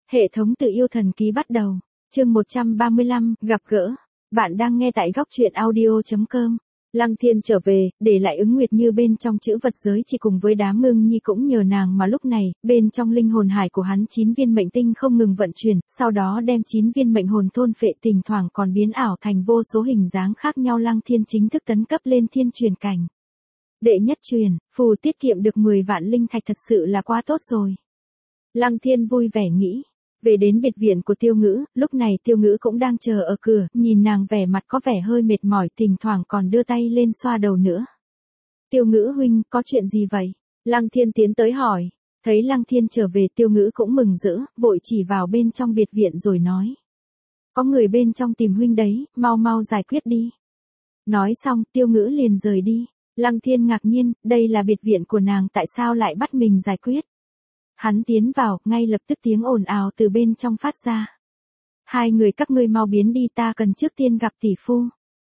Hệ thống tự yêu thần ký bắt đầu. Chương 135, gặp gỡ. Bạn đang nghe tại góc truyện audio.com. Lăng Thiên trở về, để lại Ứng Nguyệt Như bên trong chữ vật giới chỉ cùng với đám ngưng nhi cũng nhờ nàng mà lúc này, bên trong linh hồn hải của hắn 9 viên mệnh tinh không ngừng vận chuyển, sau đó đem 9 viên mệnh hồn thôn phệ thỉnh thoảng còn biến ảo thành vô số hình dáng khác nhau. Lăng Thiên chính thức tấn cấp lên thiên truyền cảnh. Đệ nhất truyền, phù tiết kiệm được 10 vạn linh thạch thật sự là quá tốt rồi. Lăng Thiên vui vẻ nghĩ. Về đến biệt viện của Tiêu Ngữ, lúc này Tiêu Ngữ cũng đang chờ ở cửa, nhìn nàng vẻ mặt có vẻ hơi mệt mỏi, thỉnh thoảng còn đưa tay lên xoa đầu nữa. Tiêu Ngữ huynh, có chuyện gì vậy? Lăng Thiên tiến tới hỏi. Thấy Lăng Thiên trở về, Tiêu Ngữ cũng mừng rỡ, vội chỉ vào bên trong biệt viện rồi nói. Có người bên trong tìm huynh đấy, mau mau giải quyết đi. Nói xong, Tiêu Ngữ liền rời đi. Lăng Thiên ngạc nhiên, đây là biệt viện của nàng, tại sao lại bắt mình giải quyết? Hắn tiến vào, ngay lập tức tiếng ồn ào từ bên trong phát ra. Hai người các ngươi mau biến đi, ta cần trước tiên gặp tỷ phu.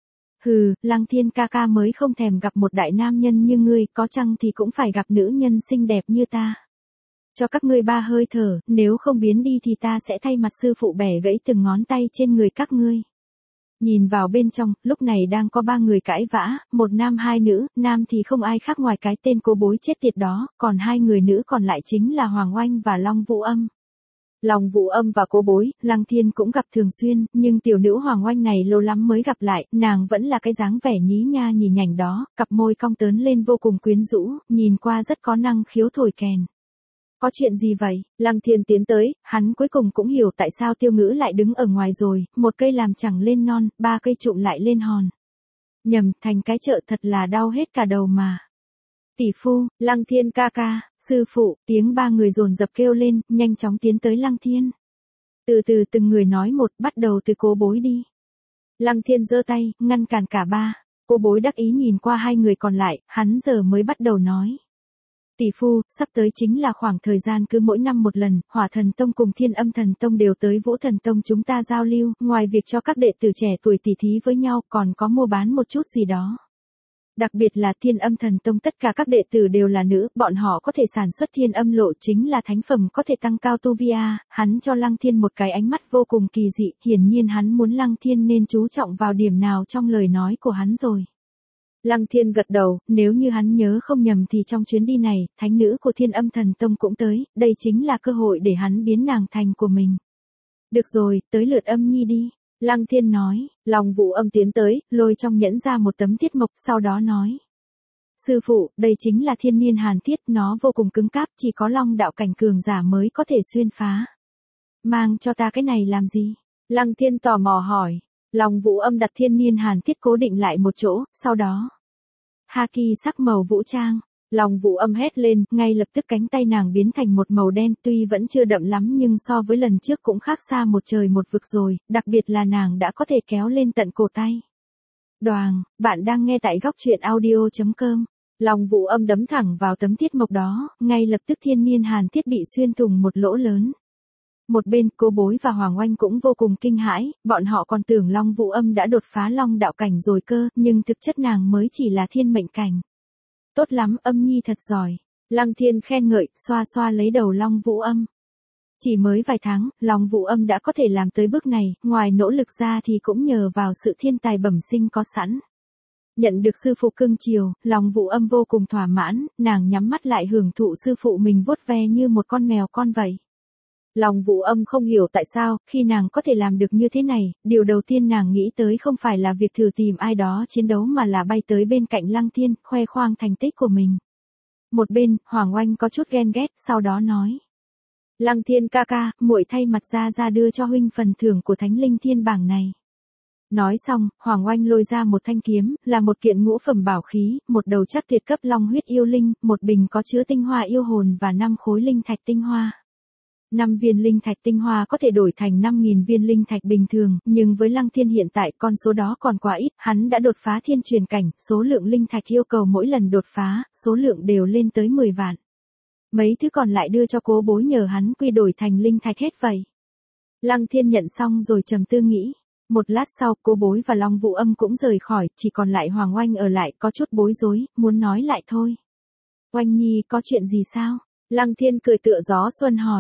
Hừ, Lăng Thiên ca ca mới không thèm gặp một đại nam nhân như ngươi, có chăng thì cũng phải gặp nữ nhân xinh đẹp như ta. Cho các ngươi 3 hơi thở, nếu không biến đi thì ta sẽ thay mặt sư phụ bẻ gãy từng ngón tay trên người các ngươi. Nhìn vào bên trong, lúc này đang có 3 người cãi vã, một nam 2 nữ, nam thì không ai khác ngoài cái tên Cố Bối chết tiệt đó, còn 2 người nữ còn lại chính là Hoàng Oanh và Long Vũ Âm. Long Vũ Âm và Cố Bối, Lăng Thiên cũng gặp thường xuyên, nhưng tiểu nữ Hoàng Oanh này lâu lắm mới gặp lại, nàng vẫn là cái dáng vẻ nhí nha nhì nhảnh đó, cặp môi cong tớn lên vô cùng quyến rũ, nhìn qua rất có năng khiếu thổi kèn. Có chuyện gì vậy? Lăng Thiên tiến tới, hắn cuối cùng cũng hiểu tại sao Tiêu Ngữ lại đứng ở ngoài rồi, một cây làm chẳng lên non, 3 cây trụm lại lên hòn. Nhầm, thành cái chợ thật là đau hết cả đầu mà. Tỷ phu, Lăng Thiên ca ca, sư phụ, tiếng 3 người dồn dập kêu lên, nhanh chóng tiến tới Lăng Thiên. Từ từ từng người nói một, bắt đầu từ Cố Bối đi. Lăng Thiên giơ tay, ngăn cản cả 3. Cố Bối đắc ý nhìn qua 2 người còn lại, hắn giờ mới bắt đầu nói. Tỷ phu, sắp tới chính là khoảng thời gian cứ mỗi năm một lần, Hỏa Thần Tông cùng Thiên Âm Thần Tông đều tới Vũ Thần Tông chúng ta giao lưu, ngoài việc cho các đệ tử trẻ tuổi tỉ thí với nhau, còn có mua bán một chút gì đó. Đặc biệt là Thiên Âm Thần Tông tất cả các đệ tử đều là nữ, bọn họ có thể sản xuất thiên âm lộ chính là thánh phẩm có thể tăng cao tu vi a. Hắn cho Lăng Thiên một cái ánh mắt vô cùng kỳ dị, hiển nhiên hắn muốn Lăng Thiên nên chú trọng vào điểm nào trong lời nói của hắn rồi. Lăng Thiên gật đầu, nếu như hắn nhớ không nhầm thì trong chuyến đi này, thánh nữ của Thiên Âm Thần Tông cũng tới, đây chính là cơ hội để hắn biến nàng thành của mình. Được rồi, tới lượt Âm Nhi đi. Lăng Thiên nói, Long Vũ Âm tiến tới, lôi trong nhẫn ra một tấm thiết mộc, sau đó nói. Sư phụ, đây chính là thiên niên hàn thiết, nó vô cùng cứng cáp, chỉ có Long đạo cảnh cường giả mới có thể xuyên phá. Mang cho ta cái này làm gì? Lăng Thiên tò mò hỏi. Long Vũ Âm đặt thiên niên hàn thiết cố định lại một chỗ, sau đó. Haki sắc màu vũ trang. Long Vũ Âm hét lên, ngay lập tức cánh tay nàng biến thành một màu đen, tuy vẫn chưa đậm lắm nhưng so với lần trước cũng khác xa một trời một vực rồi, đặc biệt là nàng đã có thể kéo lên tận cổ tay. Đoàng, bạn đang nghe tại góc truyện audio.com. Long Vũ Âm đấm thẳng vào tấm thiết mộc đó, ngay lập tức thiên niên hàn thiết bị xuyên thủng một lỗ lớn. Một bên, Cố Bối và Hoàng Oanh cũng vô cùng kinh hãi, bọn họ còn tưởng Long Vũ Âm đã đột phá Long đạo cảnh rồi cơ, nhưng thực chất nàng mới chỉ là thiên mệnh cảnh. Tốt lắm, Âm Nhi thật giỏi. Lăng Thiên khen ngợi, xoa xoa lấy đầu Long Vũ Âm. Chỉ mới vài tháng, Long Vũ Âm đã có thể làm tới bước này, ngoài nỗ lực ra thì cũng nhờ vào sự thiên tài bẩm sinh có sẵn. Nhận được sư phụ cưng chiều, Long Vũ Âm vô cùng thỏa mãn, nàng nhắm mắt lại hưởng thụ sư phụ mình vuốt ve như một con mèo con vậy. Long Vũ Âm không hiểu tại sao, khi nàng có thể làm được như thế này, điều đầu tiên nàng nghĩ tới không phải là việc thử tìm ai đó chiến đấu mà là bay tới bên cạnh Lăng Thiên, khoe khoang thành tích của mình. Một bên, Hoàng Oanh có chút ghen ghét, sau đó nói. Lăng Thiên ca ca, muội thay mặt ra đưa cho huynh phần thưởng của Thánh Linh Thiên bảng này. Nói xong, Hoàng Oanh lôi ra một thanh kiếm, là một kiện ngũ phẩm bảo khí, một đầu chắc tuyệt cấp long huyết yêu linh, một bình có chứa tinh hoa yêu hồn và 5 khối linh thạch tinh hoa. 5 viên linh thạch tinh hoa có thể đổi thành 5.000 viên linh thạch bình thường, nhưng với Lăng Thiên hiện tại con số đó còn quá ít, hắn đã đột phá thiên truyền cảnh, số lượng linh thạch yêu cầu mỗi lần đột phá, số lượng đều lên tới 10 vạn. Mấy thứ còn lại đưa cho Cố Bối nhờ hắn quy đổi thành linh thạch hết vậy. Lăng Thiên nhận xong rồi trầm tư nghĩ. Một lát sau, Cố Bối và Long Vũ Âm cũng rời khỏi, chỉ còn lại Hoàng Oanh ở lại, có chút bối rối, muốn nói lại thôi. Oanh Nhi, có chuyện gì sao? Lăng Thiên cười tựa gió xuân hỏi.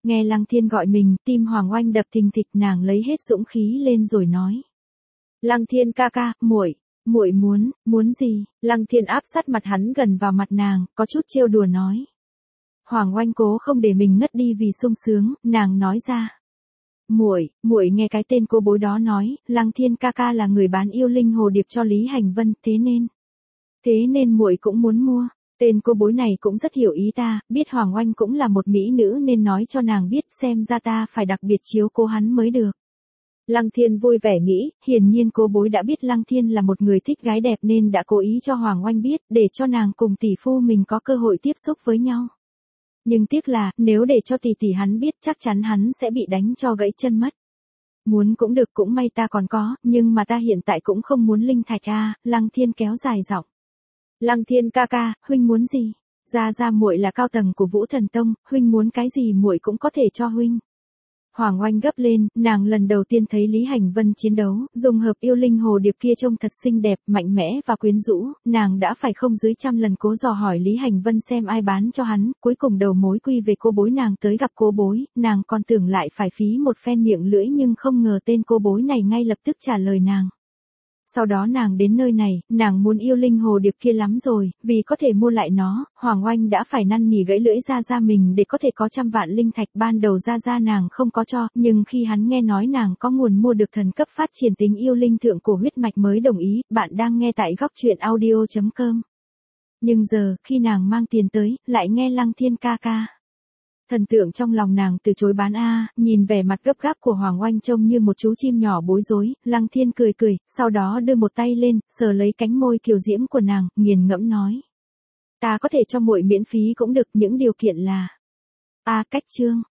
Nghe Lăng Thiên gọi mình, tim Hoàng Oanh đập thình thịch, nàng lấy hết dũng khí lên rồi nói. Lăng Thiên ca ca, muội muốn gì? Lăng Thiên áp sát mặt hắn gần vào mặt nàng, có chút trêu đùa nói. Hoàng Oanh cố không để mình ngất đi vì sung sướng, nàng nói ra. Muội nghe cái tên cô bối đó nói, Lăng Thiên ca ca là người bán yêu linh hồ điệp cho Lý Hành Vân, thế nên muội cũng muốn mua. Tên cô bối này cũng rất hiểu ý ta, biết Hoàng Oanh cũng là một mỹ nữ nên nói cho nàng biết, xem ra ta phải đặc biệt chiếu cố hắn mới được. Lăng Thiên vui vẻ nghĩ, hiển nhiên cô bối đã biết Lăng Thiên là một người thích gái đẹp nên đã cố ý cho Hoàng Oanh biết, để cho nàng cùng tỷ phu mình có cơ hội tiếp xúc với nhau. Nhưng tiếc là, nếu để cho tỷ hắn biết chắc chắn hắn sẽ bị đánh cho gãy chân mất. Muốn cũng được, cũng may ta còn có, nhưng mà ta hiện tại cũng không muốn linh thạch a. Lăng Thiên kéo dài giọng. Lăng Thiên ca ca, huynh muốn gì? Ra muội là cao tầng của Vũ Thần Tông, huynh muốn cái gì muội cũng có thể cho huynh. Hoàng Oanh gấp lên, nàng lần đầu tiên thấy Lý Hành Vân chiến đấu, dùng hợp yêu linh hồ điệp kia trông thật xinh đẹp, mạnh mẽ và quyến rũ, nàng đã phải không dưới 100 lần cố dò hỏi Lý Hành Vân xem ai bán cho hắn, cuối cùng đầu mối quy về cô bối, nàng tới gặp cô bối, nàng còn tưởng lại phải phí một phen miệng lưỡi nhưng không ngờ tên cô bối này ngay lập tức trả lời nàng. Sau đó nàng đến nơi này, nàng muốn yêu linh hồ điệp kia lắm rồi, vì có thể mua lại nó, Hoàng Oanh đã phải năn nỉ gãy lưỡi ra mình để có thể có 100 vạn linh thạch. Ban đầu ra nàng không có cho, nhưng khi hắn nghe nói nàng có nguồn mua được thần cấp phát triển tính yêu linh thượng cổ huyết mạch mới đồng ý. Bạn đang nghe tại góc truyện audio.com. Nhưng giờ, khi nàng mang tiền tới, lại nghe Lăng Thiên ca ca. Thần tượng trong lòng nàng từ chối bán nhìn vẻ mặt gấp gáp của Hoàng Oanh trông như một chú chim nhỏ bối rối, Lăng Thiên cười, sau đó đưa một tay lên, sờ lấy cánh môi kiều diễm của nàng, nghiền ngẫm nói. Ta có thể cho muội miễn phí cũng được, những điều kiện là. Cách chương.